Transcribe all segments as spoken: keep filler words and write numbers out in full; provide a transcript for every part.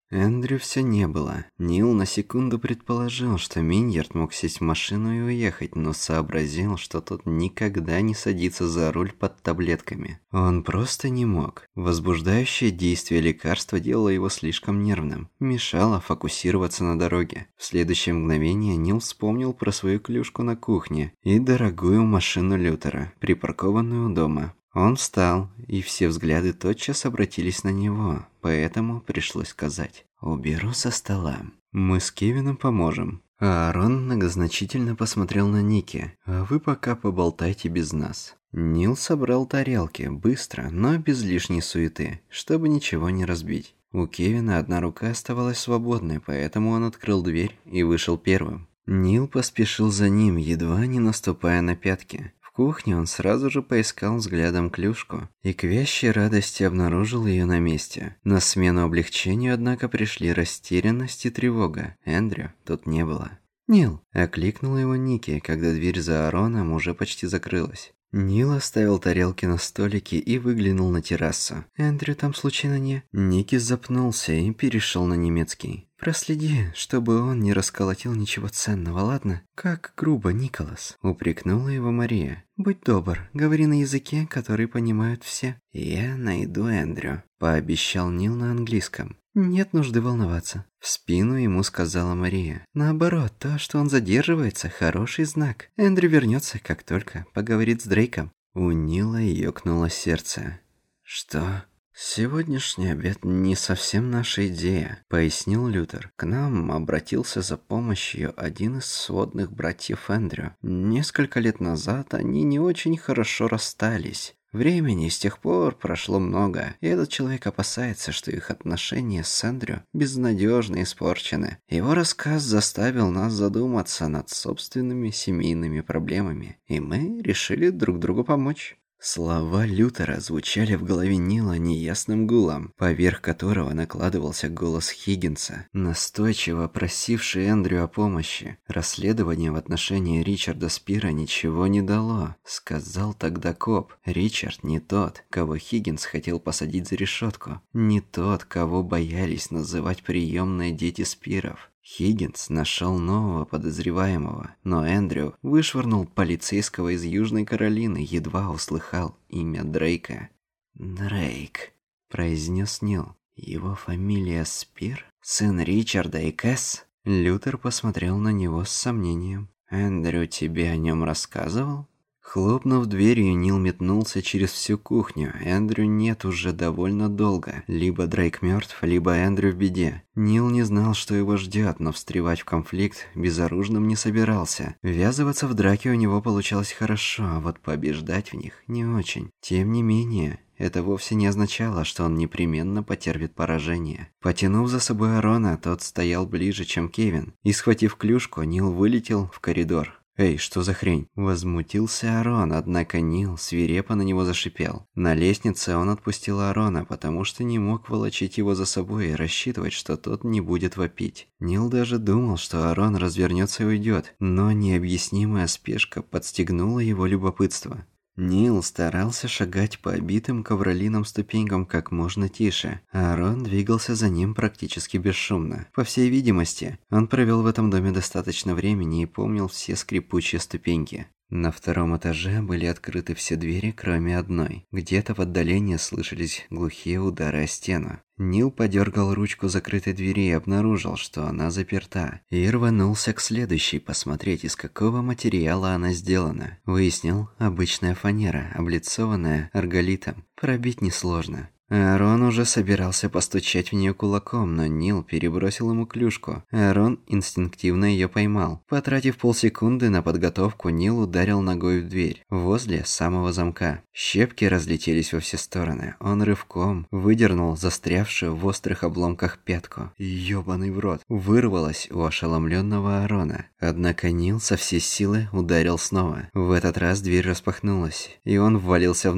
Эндрю все не было. Нил на секунду предположил, что Миньярд мог сесть в машину и уехать, но сообразил, что тот никогда не садится за руль под таблетками. Он просто не мог. Возбуждающее действие лекарства делало его слишком нервным, мешало фокусироваться на дороге. В следующее мгновение Нил вспомнил про свою клюшку на кухне и дорогую машину Лютера, припаркованную у дома. Он встал, и все взгляды тотчас обратились на него, поэтому пришлось сказать: «Уберу со стола. Мы с Кевином поможем». А Аарон многозначительно посмотрел на Ники: «А вы пока поболтайте без нас». Нил собрал тарелки, быстро, но без лишней суеты, чтобы ничего не разбить. У Кевина одна рука оставалась свободной, поэтому он открыл дверь и вышел первым. Нил поспешил за ним, едва не наступая на пятки. В кухне он сразу же поискал взглядом клюшку и к вящей радости обнаружил ее на месте. На смену облегчению, однако, пришли растерянность и тревога. Эндрю тут не было. «Нил!» – окликнула его Ники, когда дверь за Аароном уже почти закрылась. Нил оставил тарелки на столике и выглянул на террасу. «Эндрю там случайно не...» Ники запнулся и перешел на немецкий. «Проследи, чтобы он не расколотил ничего ценного, ладно?» «Как грубо, Николас», — упрекнула его Мария. «Будь добр, говори на языке, который понимают все». «Я найду Эндрю», — пообещал Нил на английском. «Нет нужды волноваться», — в спину ему сказала Мария. «Наоборот, то, что он задерживается, хороший знак. Эндрю вернется, как только поговорит с Дрейком». У Нила ёкнуло сердце. «Что?» «Сегодняшний обед не совсем наша идея», — пояснил Лютер. «К нам обратился за помощью один из сводных братьев Эндрю. Несколько лет назад они не очень хорошо расстались. Времени с тех пор прошло много, и этот человек опасается, что их отношения с Эндрю безнадежно испорчены. Его рассказ заставил нас задуматься над собственными семейными проблемами, и мы решили друг другу помочь». Слова Лютера звучали в голове Нила неясным гулом, поверх которого накладывался голос Хиггинса, настойчиво просивший Эндрю о помощи. Расследование в отношении Ричарда Спира ничего не дало, сказал тогда коп. Ричард не тот, кого Хиггинс хотел посадить за решетку, не тот, кого боялись называть приемные дети Спиров. Хиггинс нашел нового подозреваемого, но Эндрю вышвырнул полицейского из Южной Каролины, едва услыхал имя Дрейка. «Дрейк», — произнес Нил. «Его фамилия Спир? Сын Ричарда и Кэс?» Лютер посмотрел на него с сомнением. «Эндрю тебе о нем рассказывал?» Хлопнув дверью, Нил метнулся через всю кухню. Эндрю нет уже довольно долго. Либо Дрейк мертв, либо Эндрю в беде. Нил не знал, что его ждет, но встревать в конфликт безоружным не собирался. Ввязываться в драки у него получалось хорошо, а вот побеждать в них не очень. Тем не менее, это вовсе не означало, что он непременно потерпит поражение. Потянув за собой Аарона, тот стоял ближе, чем Кевин. И, схватив клюшку, Нил вылетел в коридор. «Эй, что за хрень?» Возмутился Аарон, однако Нил свирепо на него зашипел. На лестнице он отпустил Аарона, потому что не мог волочить его за собой и рассчитывать, что тот не будет вопить. Нил даже думал, что Аарон развернется и уйдет, но необъяснимая спешка подстегнула его любопытство. Нил старался шагать по обитым ковролином ступенькам как можно тише. Аарон двигался за ним практически бесшумно. По всей видимости, он провел в этом доме достаточно времени и помнил все скрипучие ступеньки. На втором этаже были открыты все двери, кроме одной. Где-то в отдалении слышались глухие удары о стену. Нил подергал ручку закрытой двери и обнаружил, что она заперта, и рванулся к следующей посмотреть, из какого материала она сделана. Выяснил, обычная фанера, облицованная арголитом. Пробить несложно. Аарон уже собирался постучать в нее кулаком, но Нил перебросил ему клюшку. Аарон инстинктивно ее поймал. Потратив полсекунды на подготовку, Нил ударил ногой в дверь, возле самого замка. Щепки разлетелись во все стороны. Он рывком выдернул застрявшую в острых обломках пятку. Ёбаный в рот! Вырвалось у ошеломленного Аарона. Однако Нил со всей силы ударил снова. В этот раз дверь распахнулась, и он ввалился внутрь.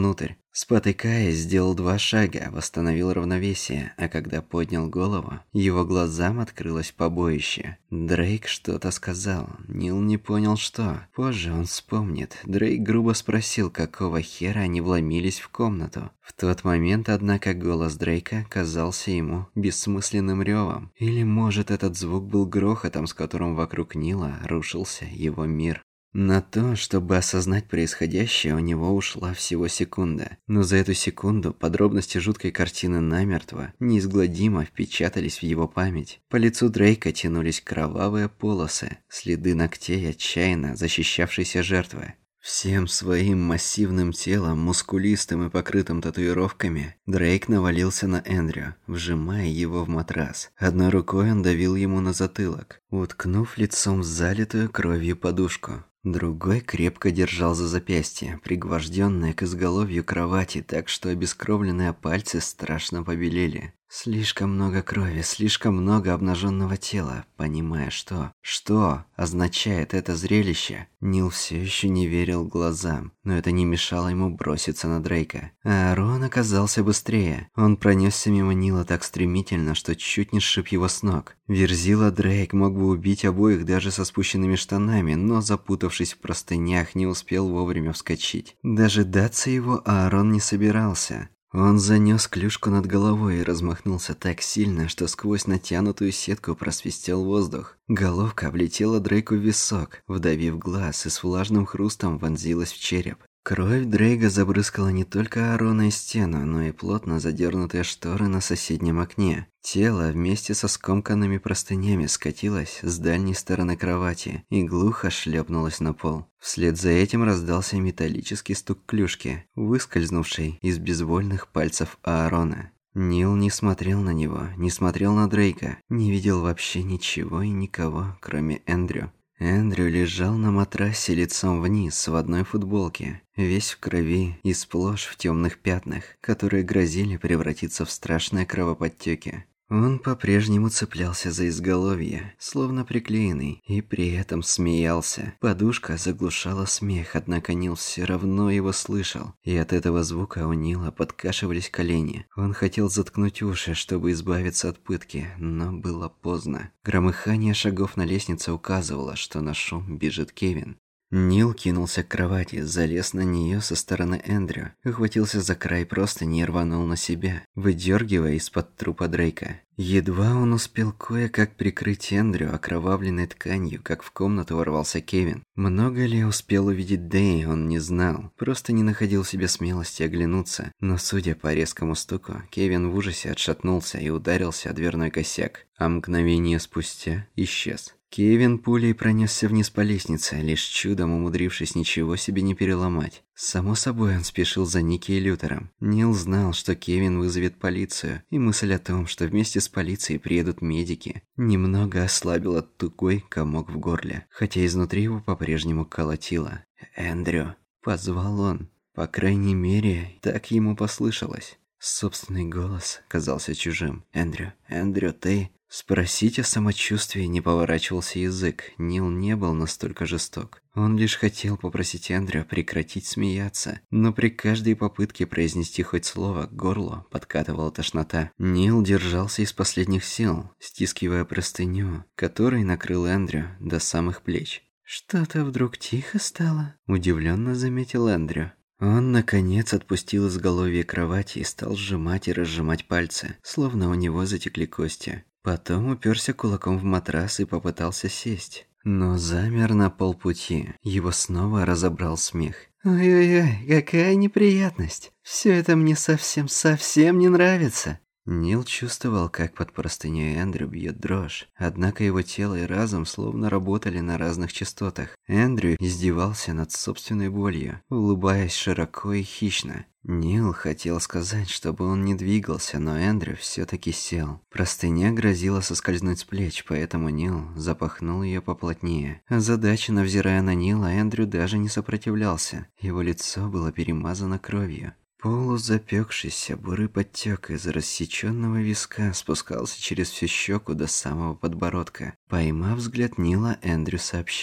Спотыкаясь, сделал два шага, восстановил равновесие, а когда поднял голову, его глазам открылось побоище. Дрейк что-то сказал, Нил не понял что. Позже он вспомнит. Дрейк грубо спросил, какого хера они вломились в комнату. В тот момент, однако, голос Дрейка казался ему бессмысленным ревом. Или, может, этот звук был грохотом, с которым вокруг Нила рушился его мир. На то, чтобы осознать происходящее, у него ушла всего секунда. Но за эту секунду подробности жуткой картины намертво, неизгладимо впечатались в его память. По лицу Дрейка тянулись кровавые полосы, следы ногтей отчаянно защищавшейся жертвы. Всем своим массивным телом, мускулистым и покрытым татуировками, Дрейк навалился на Эндрю, вжимая его в матрас. Одной рукой он давил ему на затылок, уткнув лицом в залитую кровью подушку. Другой крепко держал за запястье, пригвожденное к изголовью кровати, так что обескровленные пальцы страшно побелели. Слишком много крови, слишком много обнаженного тела. Понимая, что, что означает это зрелище, Нил все еще не верил глазам, но это не мешало ему броситься на Дрейка. А Аарон оказался быстрее. Он пронесся мимо Нила так стремительно, что чуть не сшиб его с ног. Верзила Дрейк мог бы убить обоих даже со спущенными штанами, но, запутавшись в простынях, не успел вовремя вскочить. Дожидаться его Аарон не собирался. Он занёс клюшку над головой и размахнулся так сильно, что сквозь натянутую сетку просвистел воздух. Головка облетела Дрейку в висок, вдавив глаз, и с влажным хрустом вонзилась в череп. Кровь Дрейка забрызгала не только Аарона и стену, но и плотно задернутые шторы на соседнем окне. Тело вместе со скомканными простынями скатилось с дальней стороны кровати и глухо шлепнулось на пол. Вслед за этим раздался металлический стук клюшки, выскользнувшей из безвольных пальцев Аарона. Нил не смотрел на него, не смотрел на Дрейка, не видел вообще ничего и никого, кроме Эндрю. Эндрю лежал на матрасе лицом вниз в одной футболке, весь в крови и сплошь в темных пятнах, которые грозили превратиться в страшные кровоподтеки. Он по-прежнему цеплялся за изголовье, словно приклеенный, и при этом смеялся. Подушка заглушала смех, однако Нил все равно его слышал, и от этого звука у Нила подкашивались колени. Он хотел заткнуть уши, чтобы избавиться от пытки, но было поздно. Громыхание шагов на лестнице указывало, что на шум бежит Кевин. Нил кинулся к кровати, залез на нее со стороны Эндрю, ухватился за край простыни и рванул на себя, выдергивая из-под трупа Дрейка. Едва он успел кое-как прикрыть Эндрю окровавленной тканью, как в комнату ворвался Кевин. Много ли успел увидеть Дэй, он не знал, просто не находил в себе смелости оглянуться. Но, судя по резкому стуку, Кевин в ужасе отшатнулся и ударился о дверной косяк, а мгновение спустя исчез. Кевин пулей пронесся вниз по лестнице, лишь чудом умудрившись ничего себе не переломать. Само собой, он спешил за Ники и Лютером. Нил знал, что Кевин вызовет полицию, и мысль о том, что вместе с полицией приедут медики, немного ослабила тугой комок в горле, хотя изнутри его по-прежнему колотило. «Эндрю», — позвал он. По крайней мере, так ему послышалось. Собственный голос казался чужим. «Эндрю, Эндрю, ты...» Спросить о самочувствии не поворачивался язык, Нил не был настолько жесток. Он лишь хотел попросить Эндрю прекратить смеяться, но при каждой попытке произнести хоть слово к горлу подкатывала тошнота. Нил держался из последних сил, стискивая простыню, которой накрыл Эндрю до самых плеч. «Что-то вдруг тихо стало?» – удивленно заметил Эндрю. Он, наконец, отпустил изголовье кровати и стал сжимать и разжимать пальцы, словно у него затекли кости. Потом уперся кулаком в матрас и попытался сесть. Но замер на полпути. Его снова разобрал смех. «Ой-ой-ой, какая неприятность! Все это мне совсем-совсем не нравится!» Нил чувствовал, как под простыней Эндрю бьет дрожь. Однако его тело и разум словно работали на разных частотах. Эндрю издевался над собственной болью, улыбаясь широко и хищно. Нил хотел сказать, чтобы он не двигался, но Эндрю все-таки сел. Простыня грозила соскользнуть с плеч, поэтому Нил запахнул ее поплотнее. Озадаченно взирая на Нила, Эндрю даже не сопротивлялся. Его лицо было перемазано кровью. Полузапекшийся бурый подтек из рассеченного виска спускался через всю щеку до самого подбородка. Поймав взгляд Нила, Эндрю сообщил.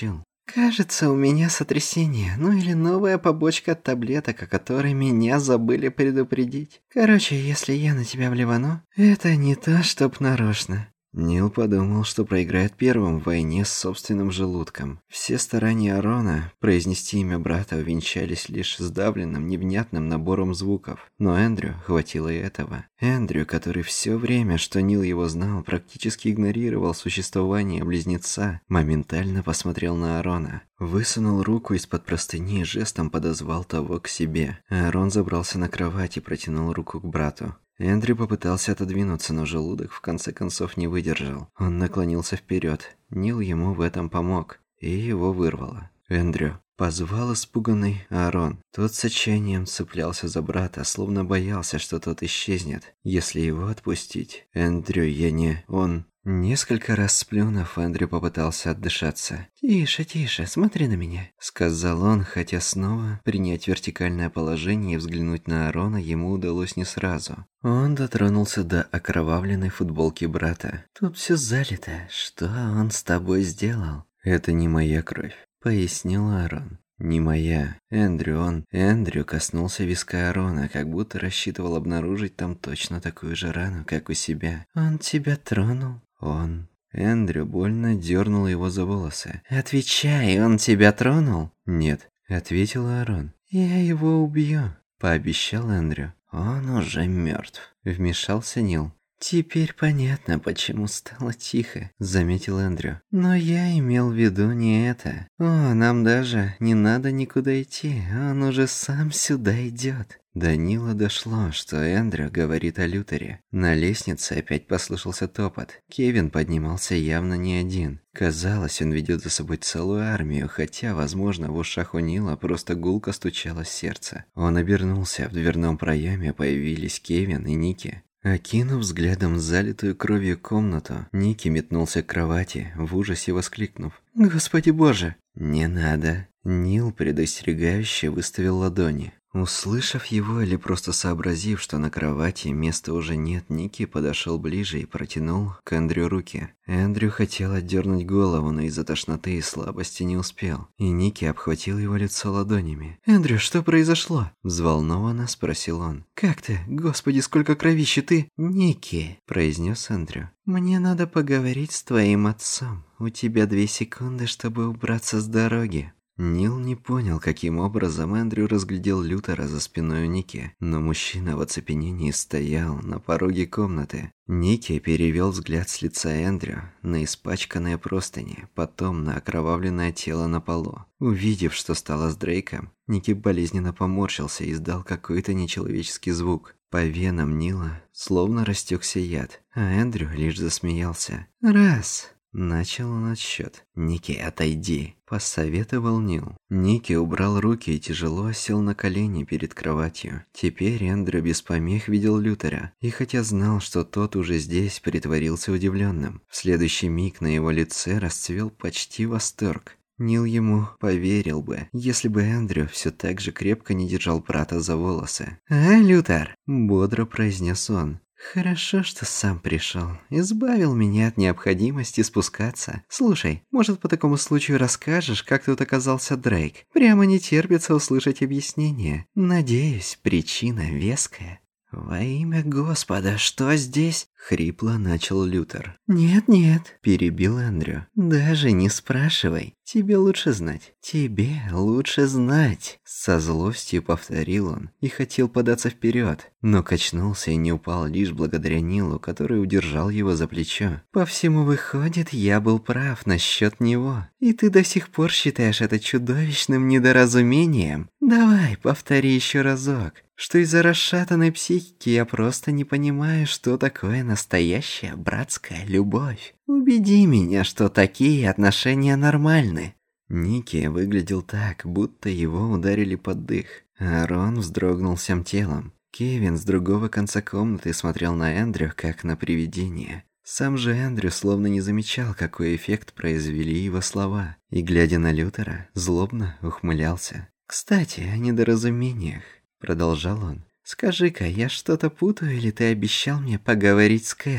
Кажется, у меня сотрясение, ну или новая побочка от таблеток, о которой меня забыли предупредить. Короче, если я на тебя блевану, это не то, чтоб нарочно». Нил подумал, что проиграет первым в войне с собственным желудком. Все старания Арона произнести имя брата увенчались лишь сдавленным, невнятным набором звуков. Но Эндрю хватило и этого. Эндрю, который все время, что Нил его знал, практически игнорировал существование близнеца, моментально посмотрел на Арона. Высунул руку из-под простыни и жестом подозвал того к себе. Арон забрался на кровать и протянул руку к брату. Эндрю попытался отодвинуться, но желудок в конце концов не выдержал. Он наклонился вперед. Нил ему в этом помог, и его вырвало. «Эндрю!» – позвал испуганный Аарон. Тот с отчаянием цеплялся за брата, словно боялся, что тот исчезнет, если его отпустить. «Эндрю, я не... он...» Несколько раз сплюнув, Эндрю попытался отдышаться. «Тише, тише, смотри на меня», — сказал он, хотя снова принять вертикальное положение и взглянуть на Аарона ему удалось не сразу. Он дотронулся до окровавленной футболки брата. «Тут все залито. Что он с тобой сделал?» «Это не моя кровь», — пояснил Аарон. «Не моя. Эндрю, он...» Эндрю коснулся виска Аарона, как будто рассчитывал обнаружить там точно такую же рану, как у себя. «Он тебя тронул?» «Он...» Эндрю больно дернул его за волосы. «Отвечай, он тебя тронул?» «Нет», — ответил Аарон. «Я его убью», — пообещал Эндрю. «Он уже мертв», — вмешался Нил. «Теперь понятно, почему стало тихо», — заметил Эндрю. «Но я имел в виду не это. О, нам даже не надо никуда идти, он уже сам сюда идет». До Нила дошло, что Эндрю говорит о Лютере. На лестнице опять послышался топот. Кевин поднимался явно не один. Казалось, он ведет за собой целую армию, хотя, возможно, в ушах у Нила просто гулко стучало сердце. Он обернулся, в дверном проеме появились Кевин и Ники. Окинув взглядом залитую кровью комнату, Ники метнулся к кровати, в ужасе воскликнув: «Господи боже!» «Не надо!» Нил предостерегающе выставил ладони. Услышав его или просто сообразив, что на кровати места уже нет, Ники подошел ближе и протянул к Эндрю руки. Эндрю хотел отдернуть голову, но из-за тошноты и слабости не успел. И Ники обхватил его лицо ладонями. «Эндрю, что произошло?» – взволнованно спросил он. «Как ты? Господи, сколько кровищи ты!» «Ники», – произнес Эндрю. «Мне надо поговорить с твоим отцом. У тебя две секунды, чтобы убраться с дороги». Нил не понял, каким образом Эндрю разглядел Лютера за спиной у Ники, но мужчина в оцепенении стоял на пороге комнаты. Ники перевел взгляд с лица Эндрю на испачканные простыни, потом на окровавленное тело на полу. Увидев, что стало с Дрейком, Ники болезненно поморщился и издал какой-то нечеловеческий звук. По венам Нила словно растекся яд, а Эндрю лишь засмеялся. «Раз!» Начал он отсчет. «Ники, отойди», – посоветовал Нил. Ники убрал руки и тяжело сел на колени перед кроватью. Теперь Эндрю без помех видел Лютера, и хотя знал, что тот уже здесь, притворился удивленным. В следующий миг на его лице расцвел почти восторг. Нил ему поверил бы, если бы Эндрю все так же крепко не держал брата за волосы. «А, Лютер!» – бодро произнес он. «Хорошо, что сам пришел. Избавил меня от необходимости спускаться. Слушай, может, по такому случаю расскажешь, как тут оказался Дрейк? Прямо не терпится услышать объяснение. Надеюсь, причина веская». «Во имя Господа, что здесь?» — хрипло начал Лютер. «Нет-нет», — перебил Эндрю. «Даже не спрашивай. Тебе лучше знать. Тебе лучше знать», — со злостью повторил он и хотел податься вперед, но качнулся и не упал лишь благодаря Нилу, который удержал его за плечо. «По всему выходит, я был прав насчет него. И ты до сих пор считаешь это чудовищным недоразумением? Давай, повтори еще разок. Что из-за расшатанной психики я просто не понимаю, что такое настоящая братская любовь. Убеди меня, что такие отношения нормальны». Ники выглядел так, будто его ударили под дых. Аарон вздрогнул всем телом. Кевин с другого конца комнаты смотрел на Эндрю, как на привидение. Сам же Эндрю словно не замечал, какой эффект произвели его слова, и, глядя на Лютера, злобно ухмылялся. «Кстати, о недоразумениях», — продолжал он. «Скажи-ка, я что-то путаю или ты обещал мне поговорить с Кэс?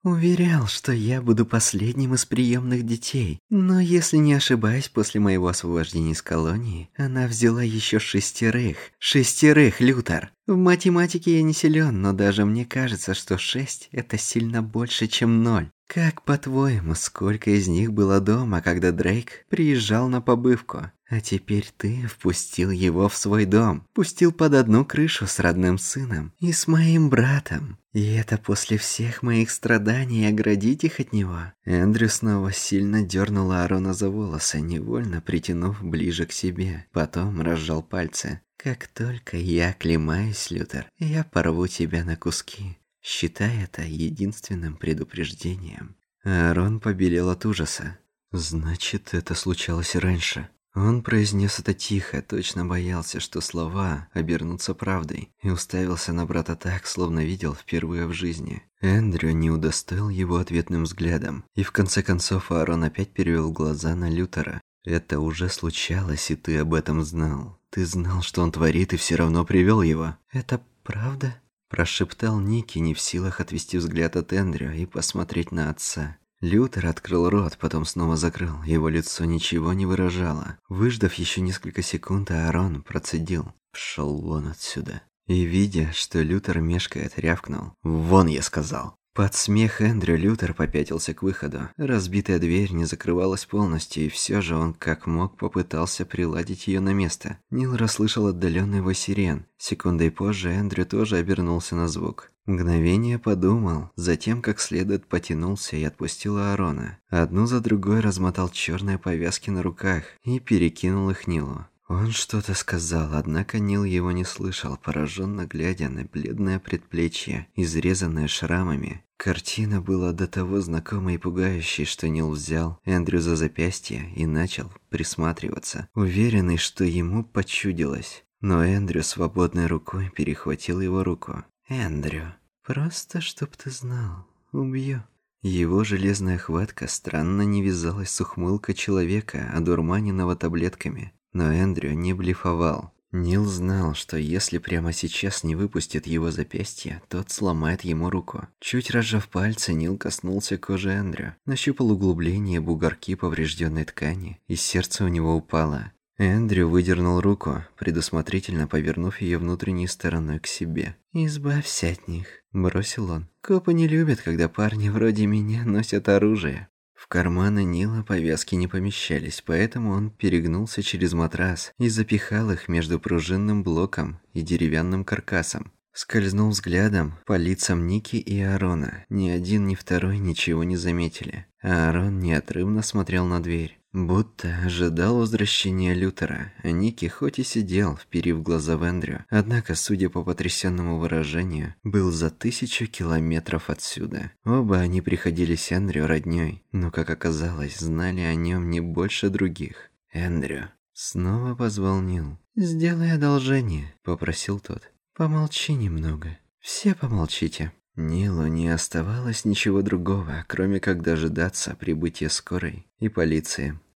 Уверял, что я буду последним из приемных детей. Но если не ошибаюсь, после моего освобождения из колонии, она взяла еще шестерых. Шестерых, Лютер! В математике я не силен, но даже мне кажется, что шесть – это сильно больше, чем ноль. Как по-твоему, сколько из них было дома, когда Дрейк приезжал на побывку? А теперь ты впустил его в свой дом, пустил под одну крышу с родным сыном и с моим братом. И это после всех моих страданий оградить их от него. Эндрю снова сильно дернул Аарона за волосы, невольно притянув ближе к себе. Потом разжал пальцы. Как только я оклемаюсь, Лютер, я порву тебя на куски. Считай это единственным предупреждением. Аарон побелел от ужаса. Значит, это случалось раньше. Он произнес это тихо, точно боялся, что слова обернутся правдой, и уставился на брата так, словно видел впервые в жизни. Эндрю не удостоил его ответным взглядом, и в конце концов Аарон опять перевел глаза на Лютера. «Это уже случалось, и ты об этом знал. Ты знал, что он творит, и все равно привел его». «Это правда?» – прошептал Ники, не в силах отвести взгляд от Эндрю и посмотреть на отца. Лютер открыл рот, потом снова закрыл. Его лицо ничего не выражало. Выждав еще несколько секунд, Аарон процедил: «Пшел вон отсюда». И, видя, что Лютер мешкает, рявкнул: «Вон, я сказал». Под смех Эндрю Лютер попятился к выходу. Разбитая дверь не закрывалась полностью, и все же он как мог попытался приладить ее на место. Нил расслышал отдаленный вой сирен. Секундой позже Эндрю тоже обернулся на звук. Мгновение подумал, затем как следует потянулся и отпустил Аарона. Одну за другой размотал черные повязки на руках и перекинул их Нилу. Он что-то сказал, однако Нил его не слышал, пораженно глядя на бледное предплечье, изрезанное шрамами. Картина была до того знакомой и пугающей, что Нил взял Эндрю за запястье и начал присматриваться, уверенный, что ему почудилось. Но Эндрю свободной рукой перехватил его руку. «Эндрю, просто чтоб ты знал, убью». Его железная хватка странно не вязалась с ухмылкой человека, одурманенного таблетками. Но Эндрю не блефовал. Нил знал, что если прямо сейчас не выпустит его запястье, тот сломает ему руку. Чуть разжав пальцы, Нил коснулся кожи Эндрю, нащупал углубление, бугорки поврежденной ткани, и сердце у него упало. Эндрю выдернул руку, предусмотрительно повернув ее внутренней стороной к себе. «Избавься от них», – бросил он. «Копы не любят, когда парни вроде меня носят оружие». В карманы Нила повязки не помещались, поэтому он перегнулся через матрас и запихал их между пружинным блоком и деревянным каркасом. Скользнул взглядом по лицам Ники и Аарона. Ни один, ни второй ничего не заметили. А Аарон неотрывно смотрел на дверь, будто ожидал возвращения Лютера. А Ники хоть и сидел, вперив глаза в Эндрю, однако, судя по потрясенному выражению, был за тысячу километров отсюда. Оба они приходились Эндрю роднёй, но, как оказалось, знали о нем не больше других. «Эндрю», — снова позвал Нил. «Сделай одолжение», — попросил тот. «Помолчи немного. Все помолчите». Нилу не оставалось ничего другого, кроме как дожидаться прибытия скорой и полиции.